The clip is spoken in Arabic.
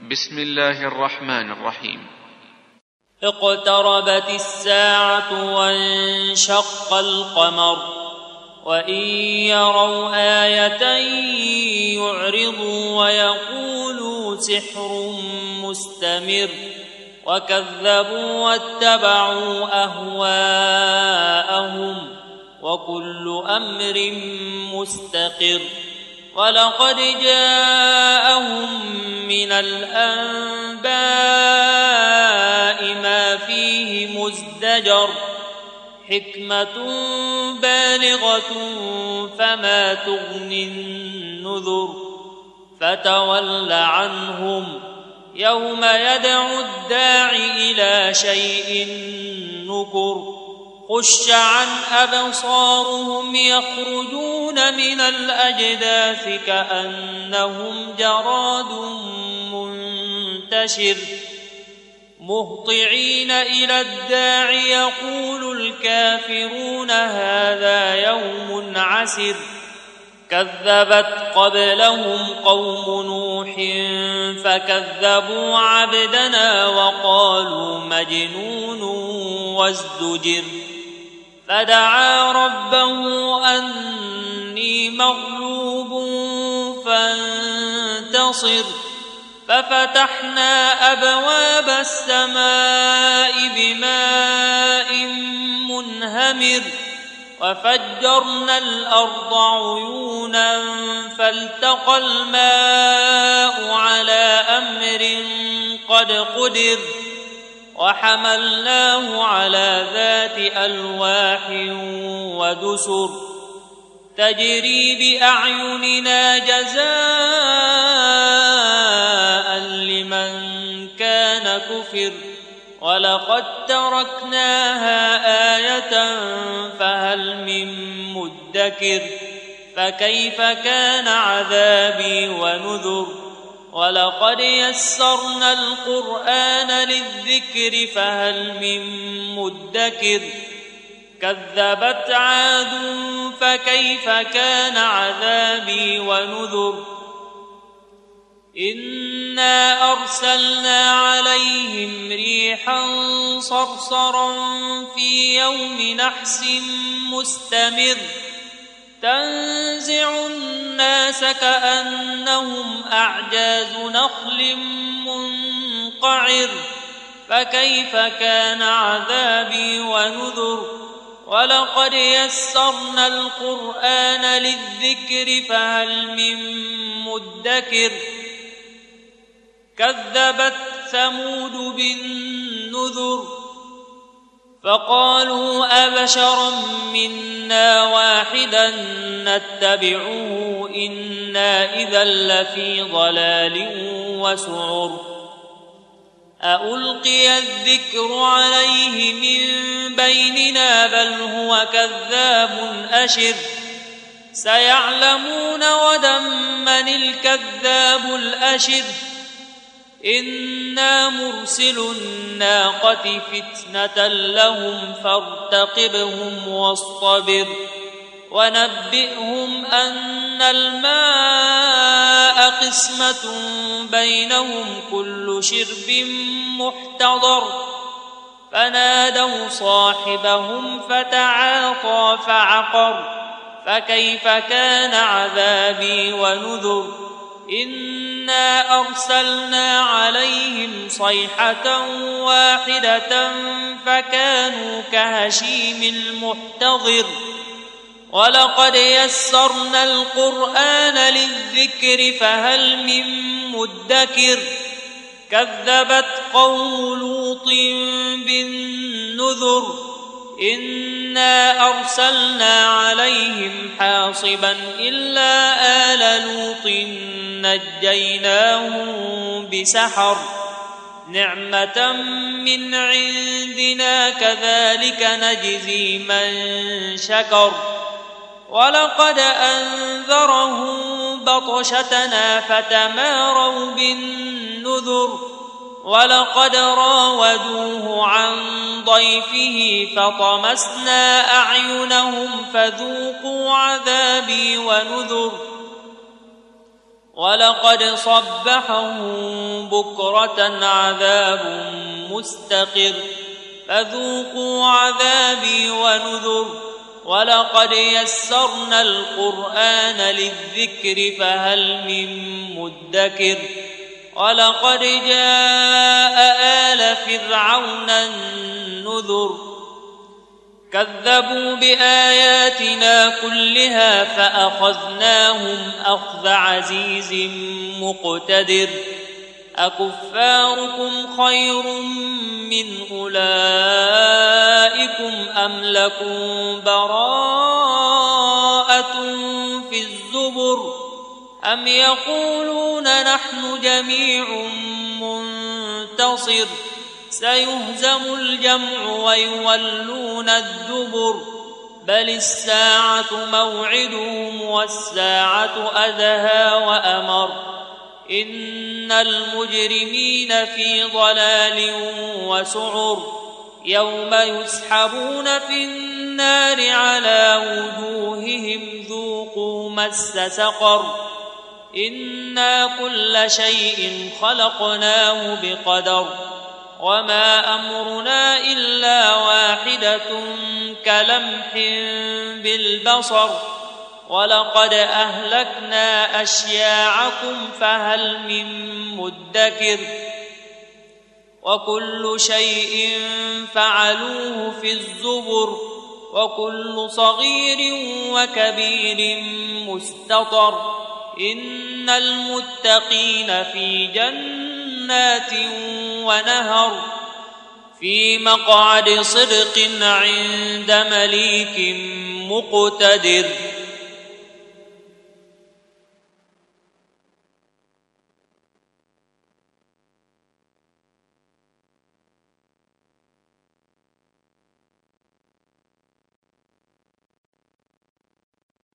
بسم الله الرحمن الرحيم. اقتربت الساعة وانشق القمر وإن يروا آية يعرضوا ويقولوا سحر مستمر وكذبوا واتبعوا أهواءهم وكل أمر مستقر. ولقد جاءهم من الأنباء ما فيه مزدجر حكمة بالغة فما تغني النذر. فتول عنهم يوم يدعو الداع إلى شيء نكر. خش عن أبصارهم يخرجون من الأجداث كأنهم جراد منتشر مهطعين إلى الداع يقول الكافرون هذا يوم عسر. كذبت قبلهم قوم نوح فكذبوا عبدنا وقالوا مجنون وازدجر. فدعا ربه أني مغلوب فانتصر. ففتحنا أبواب السماء بماء منهمر وفجرنا الأرض عيونا فالتقى الماء على أمر قد قدر. وحملناه على ذات ألواح ودسر تجري بأعيننا جزاء لمن كان كفر. ولقد تركناها آية فهل من مدكر. فكيف كان عذابي ونذر. ولقد يسرنا القرآن للذكر فهل من مدكر. كذبت عاد فكيف كان عذابي ونذر. إنا أرسلنا عليهم ريحا صرصرا في يوم نحس مستمر تنزع الناس كأنهم أعجاز نخل منقعر. فكيف كان عذابي ونذر. ولقد يسرنا القرآن للذكر فهل من مدكر. كذبت ثمود بالنذر فقالوا أبشرا منا واحدا نتبعه إنا إذا لفي ضلال وسعر. ألقي الذكر عليه من بيننا بل هو كذاب أشر. سيعلمون غدا من الكذاب الأشر. إنا مرسل الناقة فتنة لهم فارتقبهم واصطبر. ونبئهم أن الماء قسمة بينهم كل شرب محتضر. فنادوا صاحبهم فتعاطى فعقر. فكيف كان عذابي ونذر. إنا أرسلنا عليهم صيحة واحدة فكانوا كهشيم المحتضر. ولقد يسرنا القرآن للذكر فهل من مدكر. كذبت قوم لوط بالنذر. إنا أرسلنا عليهم حاصبا إلا آل لوط نجيناهم بسحر نعمة من عندنا كذلك نجزي من شكر. ولقد أنذرهم بطشتنا فتماروا بالنذر. ولقد راودوه عن ضيفه فطمسنا أعينهم فذوقوا عذابي ونذر. ولقد صبحهم بكرة عذاب مستقر فذوقوا عذابي ونذر ولقد يسرنا القرآن للذكر فهل من مدكر ولقد جاء آل فرعون النذر كذبوا بآياتنا كلها فأخذناهم أخذ عزيز مقتدر أكفاركم خير من أولئكم أم لكم براءة في الزبر أم يقولون نحن جميع منتصر سيهزم الجمع ويولون الدبر بل الساعة موعدهم والساعة أدهى وأمر إن المجرمين في ضلال وسعر يوم يسحبون في النار على وجوههم ذوقوا مس سقر إنا كل شيء خلقناه بقدر وما أمرنا إلا واحدة كلمح بالبصر ولقد أهلكنا أشياعكم فهل من مدكر وكل شيء فعلوه في الزبر وكل صغير وكبير مستطر إن المتقين في جنات ونهر في مقعد صدق عند مليك مقتدر.